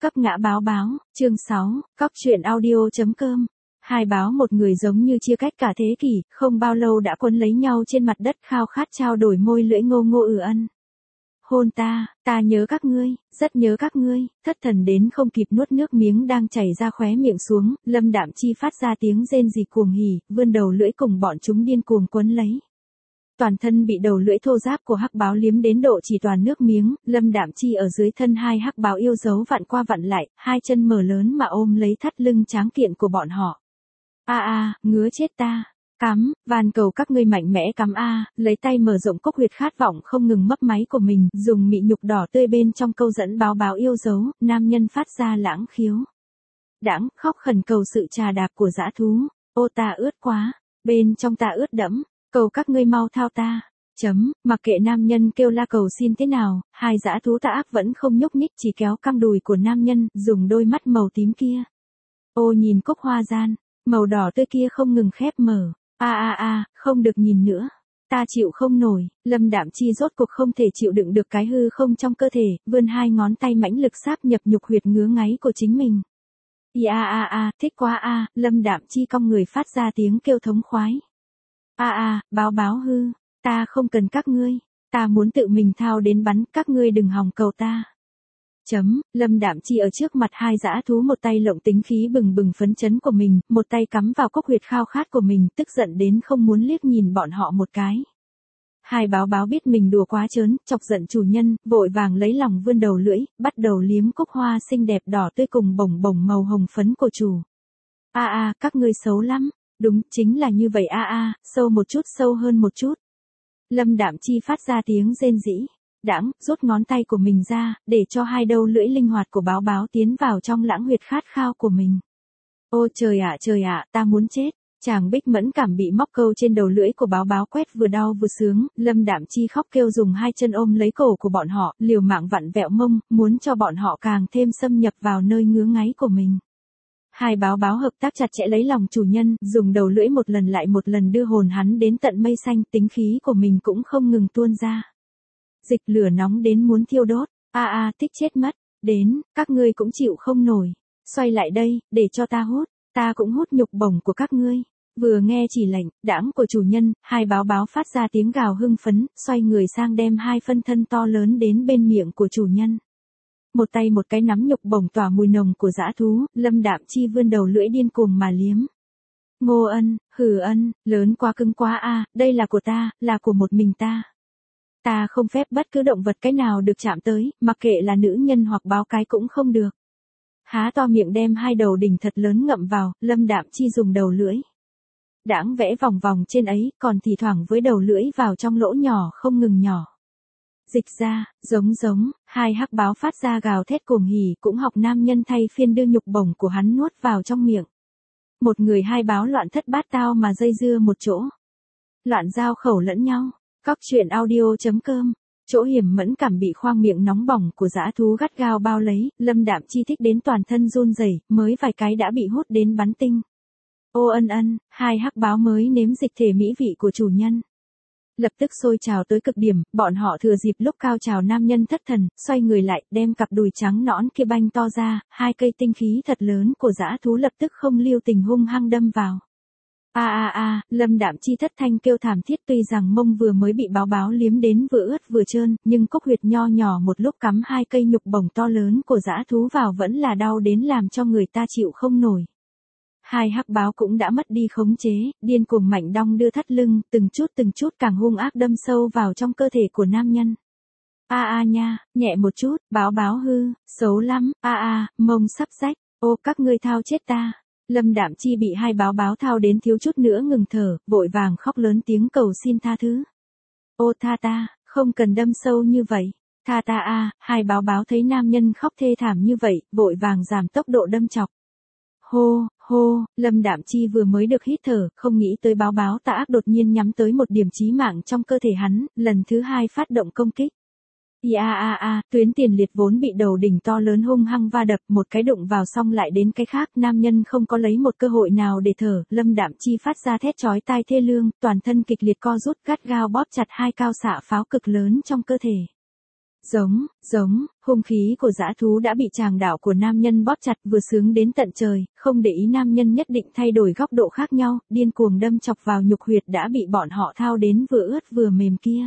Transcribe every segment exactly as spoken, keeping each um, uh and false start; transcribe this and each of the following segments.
Cấp ngã báo báo, chương sáu, cóc truyện audio.com. Hai báo một người giống như chia cách cả thế kỷ, không bao lâu đã quấn lấy nhau trên mặt đất khao khát trao đổi môi lưỡi ngô ngô ừ ân. Hôn ta, ta nhớ các ngươi, rất nhớ các ngươi, thất thần đến không kịp nuốt nước miếng đang chảy ra khóe miệng xuống, Lâm Đạm Chi phát ra tiếng rên rỉ cuồng hỉ, vươn đầu lưỡi cùng bọn chúng điên cuồng quấn lấy. Toàn thân bị đầu lưỡi thô ráp của hắc báo liếm đến độ chỉ toàn nước miếng, Lâm Đạm Chi ở dưới thân hai hắc báo yêu dấu vặn qua vặn lại, hai chân mở lớn mà ôm lấy thắt lưng tráng kiện của bọn họ. A a, ngứa chết ta. Cắm, van cầu các ngươi mạnh mẽ cắm a, lấy tay mở rộng cốc huyệt khát vọng không ngừng mấp máy của mình, dùng mị nhục đỏ tươi bên trong câu dẫn báo báo yêu dấu, nam nhân phát ra lãng khiếu. Đãng, khóc khẩn cầu sự trà đạp của dã thú. Ô ta ướt quá, bên trong ta ướt đẫm. Cầu các ngươi mau thao ta. Chấm, mặc kệ nam nhân kêu la cầu xin thế nào, hai dã thú tà ác vẫn không nhúc nhích, chỉ kéo căng đùi của nam nhân, dùng đôi mắt màu tím kia. Ô nhìn cúc hoa gian, màu đỏ tươi kia không ngừng khép mở. A a a, không được nhìn nữa. Ta chịu không nổi, Lâm Đạm Chi rốt cuộc không thể chịu đựng được cái hư không trong cơ thể, vươn hai ngón tay mãnh lực sáp nhập nhục huyệt ngứa ngáy của chính mình. I a a a, thích quá a, Lâm Đạm Chi cong người phát ra tiếng kêu thống khoái. A a, báo báo hư, ta không cần các ngươi, ta muốn tự mình thao đến bắn, các ngươi đừng hòng cầu ta. Chấm, Lâm Đạm Chi ở trước mặt hai dã thú một tay lộng tính khí bừng bừng phấn chấn của mình, một tay cắm vào cốc huyệt khao khát của mình, tức giận đến không muốn liếc nhìn bọn họ một cái. Hai báo báo biết mình đùa quá trớn, chọc giận chủ nhân, vội vàng lấy lòng vươn đầu lưỡi, bắt đầu liếm cúc hoa xinh đẹp đỏ tươi cùng bồng bồng màu hồng phấn của chủ. A a, các ngươi xấu lắm. Đúng, chính là như vậy a a, sâu một chút sâu hơn một chút. Lâm Đạm Chi phát ra tiếng rên rỉ. Đãng, rút ngón tay của mình ra, để cho hai đầu lưỡi linh hoạt của báo báo tiến vào trong lãng huyệt khát khao của mình. Ô trời ạ trời ạ, ta muốn chết. Chàng Bích mẫn cảm bị móc câu trên đầu lưỡi của báo báo quét vừa đau vừa sướng, Lâm Đạm Chi khóc kêu dùng hai chân ôm lấy cổ của bọn họ, liều mạng vặn vẹo mông, muốn cho bọn họ càng thêm xâm nhập vào nơi ngứa ngáy của mình. Hai báo báo hợp tác chặt chẽ lấy lòng chủ nhân, dùng đầu lưỡi một lần lại một lần đưa hồn hắn đến tận mây xanh, tính khí của mình cũng không ngừng tuôn ra. Dịch lửa nóng đến muốn thiêu đốt, a a thích chết mất, đến, các ngươi cũng chịu không nổi. Xoay lại đây, để cho ta hút, ta cũng hút nhục bổng của các ngươi. Vừa nghe chỉ lệnh, đãng của chủ nhân, hai báo báo phát ra tiếng gào hưng phấn, xoay người sang đem hai phân thân to lớn đến bên miệng của chủ nhân. Một tay một cái nắm nhục bổng tỏa mùi nồng của dã thú, Lâm Đạm Chi vươn đầu lưỡi điên cuồng mà liếm. Ngô ân, hừ ân, lớn quá cứng quá a, đây là của ta, là của một mình ta. Ta không phép bất cứ động vật cái nào được chạm tới, mặc kệ là nữ nhân hoặc báo cái cũng không được. Há to miệng đem hai đầu đỉnh thật lớn ngậm vào, Lâm Đạm Chi dùng đầu lưỡi. Đãng vẽ vòng vòng trên ấy, còn thì thoảng với đầu lưỡi vào trong lỗ nhỏ không ngừng nhỏ. Dịch ra, giống giống, hai hắc báo phát ra gào thét cuồng hỉ cũng học nam nhân thay phiên đưa nhục bổng của hắn nuốt vào trong miệng. Một người hai báo loạn thất bát tao mà dây dưa một chỗ. Loạn giao khẩu lẫn nhau. Cóc truyện audio.com. Chỗ hiểm mẫn cảm bị khoang miệng nóng bỏng của dã thú gắt gao bao lấy, Lâm Đạm Chi thích đến toàn thân run rẩy, mới vài cái đã bị hút đến bắn tinh. Ô ân ân, hai hắc báo mới nếm dịch thể mỹ vị của chủ nhân. Lập tức sôi trào tới cực điểm, bọn họ thừa dịp lúc cao trào nam nhân thất thần, xoay người lại, đem cặp đùi trắng nõn kia banh to ra, hai cây tinh khí thật lớn của dã thú lập tức không lưu tình hung hăng đâm vào. A a a, Lâm Đạm Chi thất thanh kêu thảm thiết, tuy rằng mông vừa mới bị báo báo liếm đến vừa ướt vừa trơn, nhưng cốc huyệt nho nhỏ một lúc cắm hai cây nhục bổng to lớn của dã thú vào vẫn là đau đến làm cho người ta chịu không nổi. Hai hắc báo cũng đã mất đi khống chế, điên cuồng mạnh đong đưa thắt lưng, từng chút từng chút càng hung ác đâm sâu vào trong cơ thể của nam nhân. A a nha, nhẹ một chút, báo báo hư, xấu lắm, a a, mông sắp rách, ô các ngươi thao chết ta. Lâm Đạm Chi bị hai báo báo thao đến thiếu chút nữa ngừng thở, vội vàng khóc lớn tiếng cầu xin tha thứ. Ô tha ta, không cần đâm sâu như vậy. Tha ta a, hai báo báo thấy nam nhân khóc thê thảm như vậy, vội vàng giảm tốc độ đâm chọc. Hô, hô, Lâm Đạm Chi vừa mới được hít thở, không nghĩ tới báo báo tà ác đột nhiên nhắm tới một điểm chí mạng trong cơ thể hắn, lần thứ hai phát động công kích. I a a a, tuyến tiền liệt vốn bị đầu đỉnh to lớn hung hăng va đập, một cái đụng vào xong lại đến cái khác, nam nhân không có lấy một cơ hội nào để thở, Lâm Đạm Chi phát ra thét chói tai thê lương, toàn thân kịch liệt co rút gắt gao bóp chặt hai cao xạ pháo cực lớn trong cơ thể. Giống, giống, hung khí của dã thú đã bị tràng đạo của nam nhân bóp chặt vừa sướng đến tận trời, không để ý nam nhân nhất định thay đổi góc độ khác nhau, điên cuồng đâm chọc vào nhục huyệt đã bị bọn họ thao đến vừa ướt vừa mềm kia.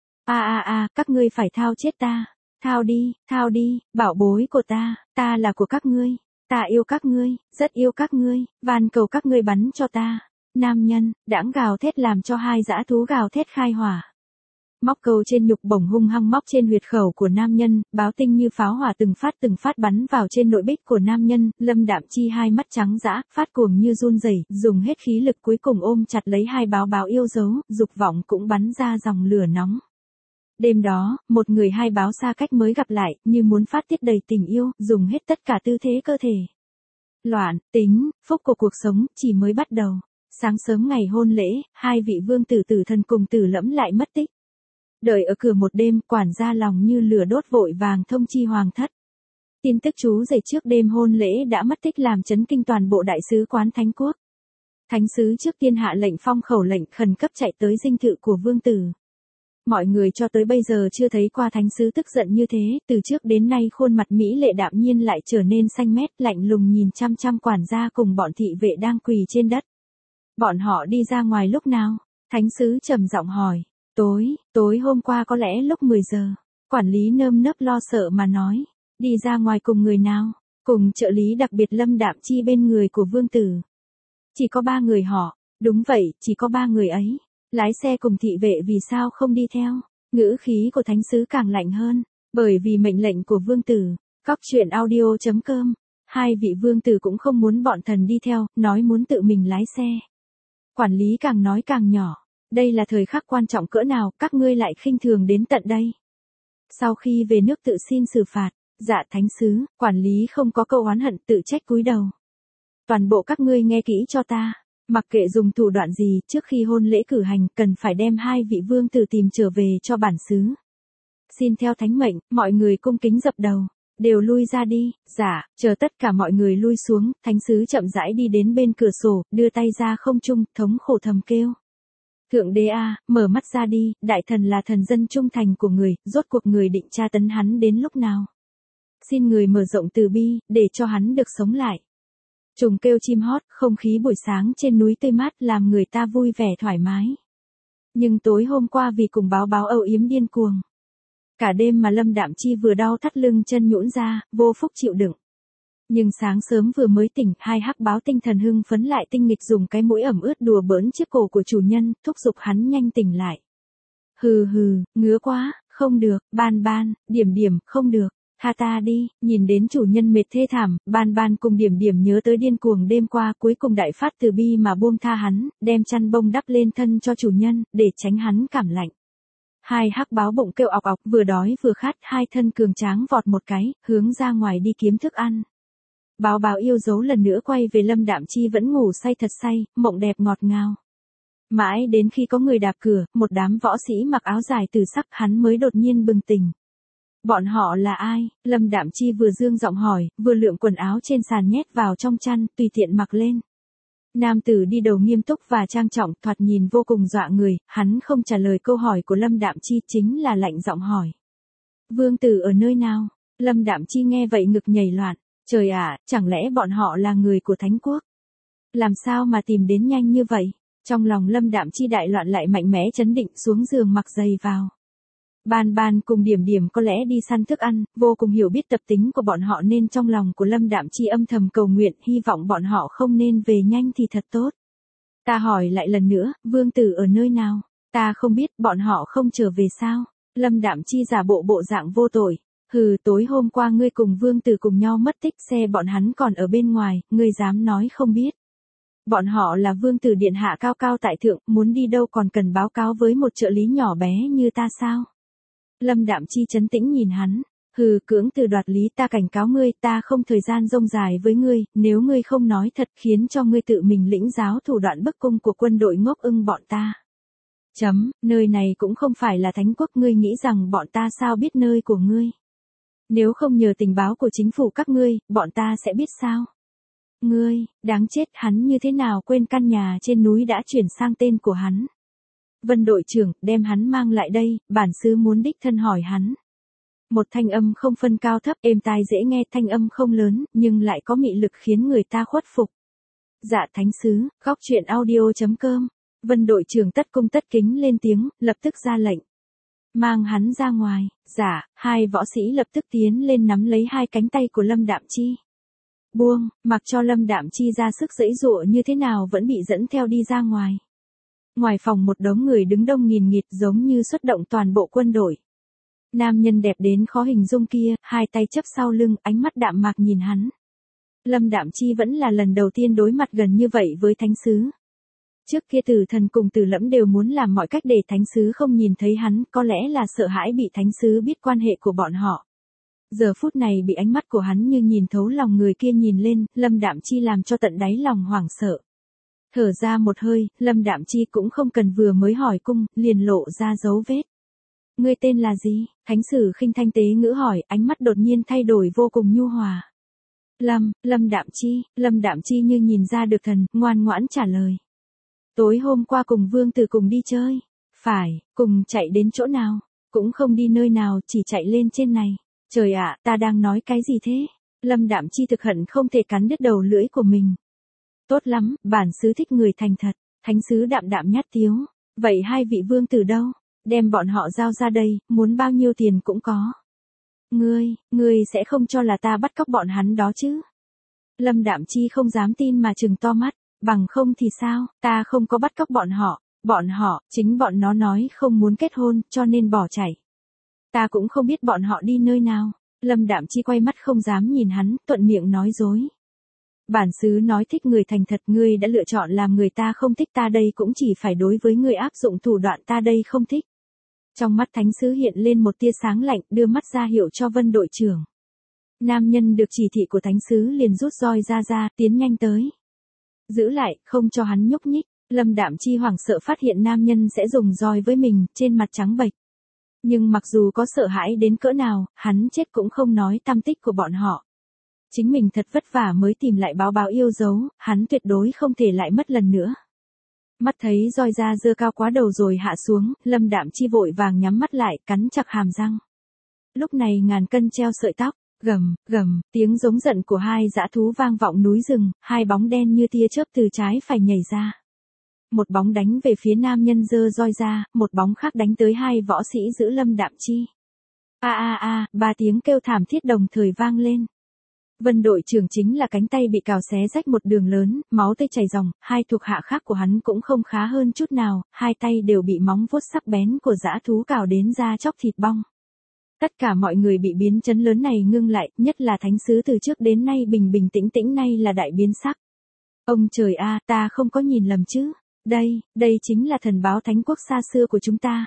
A a a, các ngươi phải thao chết ta. Thao đi, thao đi, bảo bối của ta, ta là của các ngươi. Ta yêu các ngươi, rất yêu các ngươi, van cầu các ngươi bắn cho ta. Nam nhân, đãng gào thét làm cho hai dã thú gào thét khai hỏa. Móc câu trên nhục bổng hung hăng móc trên huyệt khẩu của nam nhân, báo tinh như pháo hỏa từng phát từng phát bắn vào trên nội bích của nam nhân, Lâm Đạm Chi hai mắt trắng dã, phát cuồng như run rẩy, dùng hết khí lực cuối cùng ôm chặt lấy hai báo báo yêu dấu, dục vọng cũng bắn ra dòng lửa nóng. Đêm đó, một người hai báo xa cách mới gặp lại, như muốn phát tiết đầy tình yêu, dùng hết tất cả tư thế cơ thể. Loạn, tính, phúc của cuộc sống, chỉ mới bắt đầu. Sáng sớm ngày hôn lễ, hai vị vương tử tử thần cùng tử lẫm lại mất tích. Đợi ở cửa một đêm, quản gia lòng như lửa đốt vội vàng thông chi hoàng thất. Tin tức chú rể trước đêm hôn lễ đã mất tích làm chấn kinh toàn bộ đại sứ quán Thánh quốc. Thánh sứ trước tiên hạ lệnh phong khẩu lệnh khẩn cấp chạy tới dinh thự của vương tử. Mọi người cho tới bây giờ chưa thấy qua thánh sứ tức giận như thế, từ trước đến nay khuôn mặt mỹ lệ đạm nhiên lại trở nên xanh mét, lạnh lùng nhìn chăm chăm quản gia cùng bọn thị vệ đang quỳ trên đất. Bọn họ đi ra ngoài lúc nào? Thánh sứ trầm giọng hỏi. Tối, tối hôm qua có lẽ lúc mười giờ. Quản lý nơm nớp lo sợ mà nói. Đi ra ngoài cùng người nào? Cùng trợ lý đặc biệt Lâm Đạm Chi bên người của vương tử. Chỉ có ba người họ. Đúng vậy, chỉ có ba người ấy. Lái xe cùng thị vệ vì sao không đi theo? Ngữ khí của thánh sứ càng lạnh hơn. Bởi vì mệnh lệnh của vương tử. Cóc truyện audio chấm com. Hai vị vương tử cũng không muốn bọn thần đi theo, nói muốn tự mình lái xe. Quản lý càng nói càng nhỏ. Đây là thời khắc quan trọng cỡ nào, các ngươi lại khinh thường đến tận đây. Sau khi về nước tự xin xử phạt, dạ thánh sứ, quản lý không có câu oán hận tự trách cúi đầu. Toàn bộ các ngươi nghe kỹ cho ta, mặc kệ dùng thủ đoạn gì, trước khi hôn lễ cử hành, cần phải đem hai vị vương tử tìm trở về cho bản xứ. Xin theo thánh mệnh, mọi người cung kính dập đầu. Đều lui ra đi, dạ, chờ tất cả mọi người lui xuống, thánh sứ chậm rãi đi đến bên cửa sổ, đưa tay ra không trung, thống khổ thầm kêu. Thượng đế a, mở mắt ra đi, đại thần là thần dân trung thành của người, rốt cuộc người định tra tấn hắn đến lúc nào. Xin người mở rộng từ bi, để cho hắn được sống lại. Trùng kêu chim hót, không khí buổi sáng trên núi tươi mát làm người ta vui vẻ thoải mái. Nhưng tối hôm qua vì cùng báo báo âu yếm điên cuồng. Cả đêm mà Lâm Đạm Chi vừa đau thắt lưng chân nhũn ra, vô phúc chịu đựng. Nhưng sáng sớm vừa mới tỉnh, hai hắc báo tinh thần hưng phấn lại tinh nghịch dùng cái mũi ẩm ướt đùa bỡn chiếc cổ của chủ nhân, thúc giục hắn nhanh tỉnh lại. Hừ hừ, ngứa quá, không được, ban ban, điểm điểm, không được, tha ta đi, nhìn đến chủ nhân mệt thê thảm, ban ban cùng điểm điểm nhớ tới điên cuồng đêm qua cuối cùng đại phát từ bi mà buông tha hắn, đem chăn bông đắp lên thân cho chủ nhân, để tránh hắn cảm lạnh. Hai hắc báo bụng kêu ọc ọc, vừa đói vừa khát, hai thân cường tráng vọt một cái, hướng ra ngoài đi kiếm thức ăn. Báo báo yêu dấu lần nữa quay về Lâm Đạm Chi vẫn ngủ say thật say, mộng đẹp ngọt ngào. Mãi đến khi có người đạp cửa, một đám võ sĩ mặc áo dài từ sắc hắn mới đột nhiên bừng tỉnh. Bọn họ là ai? Lâm Đạm Chi vừa dương giọng hỏi, vừa lượm quần áo trên sàn nhét vào trong chăn, tùy tiện mặc lên. Nam tử đi đầu nghiêm túc và trang trọng, thoạt nhìn vô cùng dọa người, hắn không trả lời câu hỏi của Lâm Đạm Chi, chính là lạnh giọng hỏi. Vương tử ở nơi nào? Lâm Đạm Chi nghe vậy ngực nhảy loạn. Trời ạ, chẳng lẽ bọn họ là người của Thánh quốc? Làm sao mà tìm đến nhanh như vậy? Trong lòng Lâm Đạm Chi đại loạn lại mạnh mẽ chấn định xuống giường mặc giày vào. Ban ban cùng điểm điểm có lẽ đi săn thức ăn, vô cùng hiểu biết tập tính của bọn họ nên trong lòng của Lâm Đạm Chi âm thầm cầu nguyện hy vọng bọn họ không nên về nhanh thì thật tốt. Ta hỏi lại lần nữa, vương tử ở nơi nào? Ta không biết, bọn họ không trở về sao? Lâm Đạm Chi giả bộ bộ dạng vô tội. Hừ, tối hôm qua ngươi cùng vương tử cùng nhau mất tích, xe bọn hắn còn ở bên ngoài, ngươi dám nói không biết. Bọn họ là vương tử điện hạ cao cao tại thượng, muốn đi đâu còn cần báo cáo với một trợ lý nhỏ bé như ta sao? Lâm Đạm Chi trấn tĩnh nhìn hắn, hừ, cưỡng từ đoạt lý, ta cảnh cáo ngươi, ta không thời gian rông dài với ngươi, nếu ngươi không nói thật khiến cho ngươi tự mình lĩnh giáo thủ đoạn bức cung của quân đội ngốc ưng bọn ta. Chấm, nơi này cũng không phải là Thánh quốc, ngươi nghĩ rằng bọn ta sao biết nơi của ngươi? Nếu không nhờ tình báo của chính phủ các ngươi, bọn ta sẽ biết sao? Ngươi, đáng chết, hắn như thế nào quên căn nhà trên núi đã chuyển sang tên của hắn. Vân đội trưởng, đem hắn mang lại đây, bản xứ muốn đích thân hỏi hắn. Một thanh âm không phân cao thấp, êm tai dễ nghe, thanh âm không lớn, nhưng lại có mị lực khiến người ta khuất phục. Dạ thánh sứ, góc truyện audio.com. Vân đội trưởng tất cung tất kính lên tiếng, lập tức ra lệnh. Mang hắn ra ngoài. Dạ, hai võ sĩ lập tức tiến lên nắm lấy hai cánh tay của Lâm Đạm Chi. Buông, mặc cho Lâm Đạm Chi ra sức giãy giụa như thế nào vẫn bị dẫn theo đi ra ngoài. Ngoài phòng một đống người đứng đông nghìn nghịt giống như xuất động toàn bộ quân đội. Nam nhân đẹp đến khó hình dung kia, hai tay chấp sau lưng, ánh mắt đạm mạc nhìn hắn. Lâm Đạm Chi vẫn là lần đầu tiên đối mặt gần như vậy với thánh sứ. Trước kia Tử Thần cùng Tử Lẫm đều muốn làm mọi cách để thánh sứ không nhìn thấy hắn, có lẽ là sợ hãi bị thánh sứ biết quan hệ của bọn họ. Giờ phút này bị ánh mắt của hắn như nhìn thấu lòng người kia nhìn lên, Lâm Đạm Chi làm cho tận đáy lòng hoảng sợ. Thở ra một hơi, Lâm Đạm Chi cũng không cần vừa mới hỏi cung, liền lộ ra dấu vết. Ngươi tên là gì? Thánh sử khinh thanh tế ngữ hỏi, ánh mắt đột nhiên thay đổi vô cùng nhu hòa. Lâm, Lâm Đạm Chi, Lâm Đạm Chi như nhìn ra được thần, ngoan ngoãn trả lời. Tối hôm qua cùng Vương Tử cùng đi chơi. Phải, cùng chạy đến chỗ nào? Cũng không đi nơi nào, chỉ chạy lên trên này. Trời ạ, ta đang nói cái gì thế? Lâm Đạm Chi thực hận không thể cắn đứt đầu lưỡi của mình. Tốt lắm, bản sứ thích người thành thật. Thánh sứ đạm đạm nhát tiếu. Vậy hai vị vương tử đâu? Đem bọn họ giao ra đây, muốn bao nhiêu tiền cũng có. Ngươi, ngươi sẽ không cho là ta bắt cóc bọn hắn đó chứ? Lâm Đạm Chi không dám tin mà trừng to mắt. Bằng không thì sao, ta không có bắt cóc bọn họ. Bọn họ, chính bọn nó nói không muốn kết hôn, cho nên bỏ chạy. Ta cũng không biết bọn họ đi nơi nào. Lâm Đạm Chi quay mắt không dám nhìn hắn, thuận miệng nói dối. Bản sứ nói thích người thành thật, ngươi đã lựa chọn làm người ta không thích, ta đây cũng chỉ phải đối với ngươi áp dụng thủ đoạn ta đây không thích. Trong mắt thánh sứ hiện lên một tia sáng lạnh, đưa mắt ra hiệu cho Vân đội trưởng. Nam nhân được chỉ thị của thánh sứ liền rút roi ra ra, tiến nhanh tới. Giữ lại, không cho hắn nhúc nhích. Lâm Đạm Chi hoảng sợ phát hiện nam nhân sẽ dùng roi với mình, trên mặt trắng bệch. Nhưng mặc dù có sợ hãi đến cỡ nào, hắn chết cũng không nói tăm tích của bọn họ. Chính mình thật vất vả mới tìm lại báo báo yêu dấu, hắn tuyệt đối không thể lại mất lần nữa. Mắt thấy roi ra dơ cao quá đầu rồi hạ xuống, Lâm Đạm Chi vội vàng nhắm mắt lại, cắn chặt hàm răng. Lúc này ngàn cân treo sợi tóc, gầm, gầm, tiếng giống giận của hai dã thú vang vọng núi rừng, hai bóng đen như tia chớp từ trái phải nhảy ra. Một bóng đánh về phía nam nhân dơ roi ra, một bóng khác đánh tới hai võ sĩ giữ Lâm Đạm Chi. A a a, ba tiếng kêu thảm thiết đồng thời vang lên. Vân đội trưởng chính là cánh tay bị cào xé rách một đường lớn, máu tươi chảy ròng, hai thuộc hạ khác của hắn cũng không khá hơn chút nào, hai tay đều bị móng vuốt sắc bén của dã thú cào đến da chóc thịt bong. Tất cả mọi người bị biến chấn lớn này ngưng lại, nhất là thánh sứ từ trước đến nay bình bình tĩnh tĩnh nay là đại biến sắc. Ông trời a, ta không có nhìn lầm chứ? Đây, đây chính là thần báo thánh quốc xa xưa của chúng ta.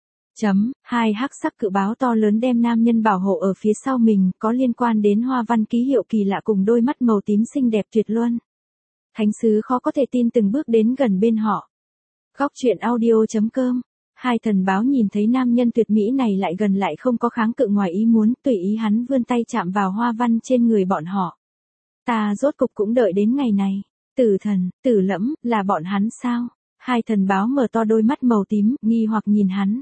Chấm, hai hắc sắc cự báo to lớn đem nam nhân bảo hộ ở phía sau mình, có liên quan đến hoa văn ký hiệu kỳ lạ cùng đôi mắt màu tím xinh đẹp tuyệt luân. Thánh sứ khó có thể tin từng bước đến gần bên họ. Góc truyện audio.com. Hai thần báo nhìn thấy nam nhân tuyệt mỹ này lại gần lại không có kháng cự ngoài ý muốn, tùy ý hắn vươn tay chạm vào hoa văn trên người bọn họ. Ta rốt cục cũng đợi đến ngày này. Tử Thần, Tử Lẫm, là bọn hắn sao? Hai thần báo mở to đôi mắt màu tím, nghi hoặc nhìn hắn.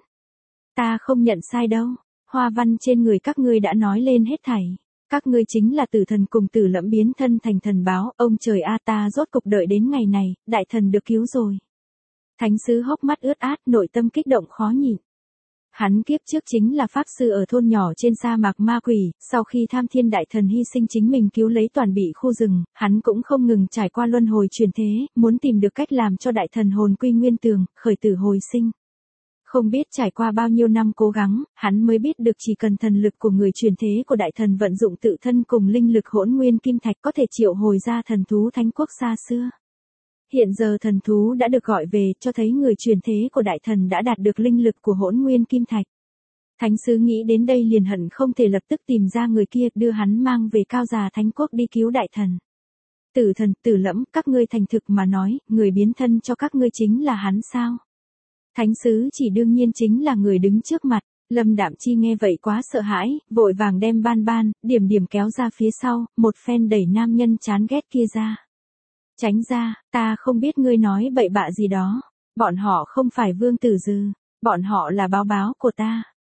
Ta không nhận sai đâu. Hoa văn trên người các ngươi đã nói lên hết thảy. Các ngươi chính là Tử Thần cùng Tử Lẫm biến thân thành thần báo. Ông trời a, ta rốt cục đợi đến ngày này, đại thần được cứu rồi. Thánh sứ hốc mắt ướt át, nội tâm kích động khó nhịn. Hắn kiếp trước chính là pháp sư ở thôn nhỏ trên sa mạc ma quỷ, sau khi tham thiên đại thần hy sinh chính mình cứu lấy toàn bị khu rừng, hắn cũng không ngừng trải qua luân hồi chuyển thế, muốn tìm được cách làm cho đại thần hồn quy nguyên tường, khởi tử hồi sinh. Không biết trải qua bao nhiêu năm cố gắng, hắn mới biết được chỉ cần thần lực của người chuyển thế của đại thần vận dụng tự thân cùng linh lực hỗn nguyên kim thạch có thể triệu hồi ra thần thú thánh quốc xa xưa. Hiện giờ thần thú đã được gọi về, cho thấy người truyền thế của đại thần đã đạt được linh lực của hỗn nguyên kim thạch. Thánh sứ nghĩ đến đây liền hận không thể lập tức tìm ra người kia, đưa hắn mang về cao già thánh quốc đi cứu đại thần. Tử Thần, Tử Lẫm, các ngươi thành thực mà nói, người biến thân cho các ngươi chính là hắn sao? Thánh sứ chỉ đương nhiên chính là người đứng trước mặt. Lâm Đạm Chi nghe vậy quá sợ hãi, vội vàng đem ban ban, điểm điểm kéo ra phía sau, một phen đẩy nam nhân chán ghét kia ra. Tránh ra, ta không biết ngươi nói bậy bạ gì đó. Bọn họ không phải vương tử dư, bọn họ là báo báo của ta.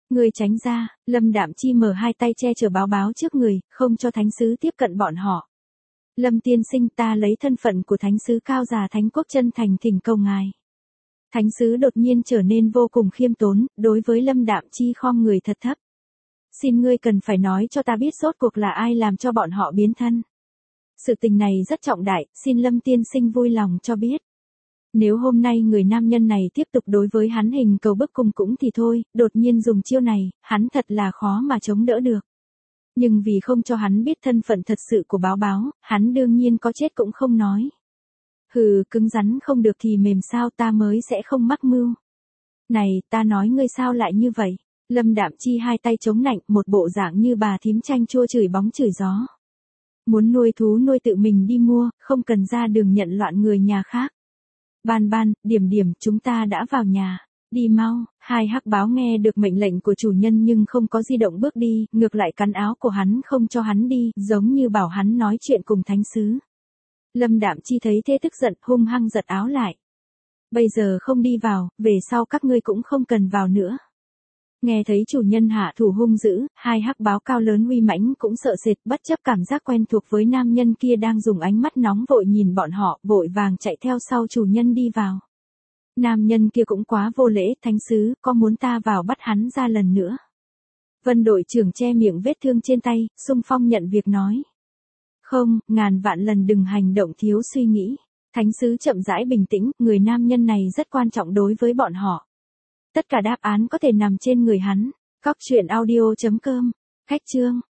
Ngươi tránh ra, Lâm Đạm Chi mở hai tay che chở báo báo trước người, không cho thánh sứ tiếp cận bọn họ. Lâm tiên sinh, ta lấy thân phận của thánh sứ cao già thánh quốc chân thành thỉnh cầu ngài. Thánh sứ đột nhiên trở nên vô cùng khiêm tốn, đối với Lâm Đạm Chi khom người thật thấp. Xin ngươi cần phải nói cho ta biết rốt cuộc là ai làm cho bọn họ biến thân. Sự tình này rất trọng đại, xin Lâm tiên sinh vui lòng cho biết. Nếu hôm nay người nam nhân này tiếp tục đối với hắn hình cầu bức cung cũng thì thôi, đột nhiên dùng chiêu này, hắn thật là khó mà chống đỡ được. Nhưng vì không cho hắn biết thân phận thật sự của báo báo, hắn đương nhiên có chết cũng không nói. Hừ, cứng rắn không được thì mềm sao ta mới sẽ không mắc mưu. Này, ta nói ngươi sao lại như vậy? Lâm Đạm Chi hai tay chống nạnh, một bộ dạng như bà thím chanh chua chửi bóng chửi gió. Muốn nuôi thú nuôi tự mình đi mua, không cần ra đường nhận loạn người nhà khác. Ban ban, điểm điểm, chúng ta đã vào nhà. Đi mau, hai hắc báo nghe được mệnh lệnh của chủ nhân nhưng không có di động bước đi, ngược lại cắn áo của hắn không cho hắn đi, giống như bảo hắn nói chuyện cùng thánh sứ. Lâm Đạm Chi thấy thế tức giận, hung hăng giật áo lại. Bây giờ không đi vào, về sau các ngươi cũng không cần vào nữa. Nghe thấy chủ nhân hạ thủ hung dữ, hai hắc báo cao lớn uy mãnh cũng sợ sệt, bất chấp cảm giác quen thuộc với nam nhân kia đang dùng ánh mắt nóng vội nhìn bọn họ, vội vàng chạy theo sau chủ nhân đi vào. Nam nhân kia cũng quá vô lễ, thánh sứ, có muốn ta vào bắt hắn ra lần nữa? Vân đội trưởng che miệng vết thương trên tay, xung phong nhận việc nói. Không, ngàn vạn lần đừng hành động thiếu suy nghĩ. Thánh sứ chậm rãi bình tĩnh, người nam nhân này rất quan trọng đối với bọn họ. Tất cả đáp án có thể nằm trên người hắn. Cóc truyện audio chấm com. Khách chương.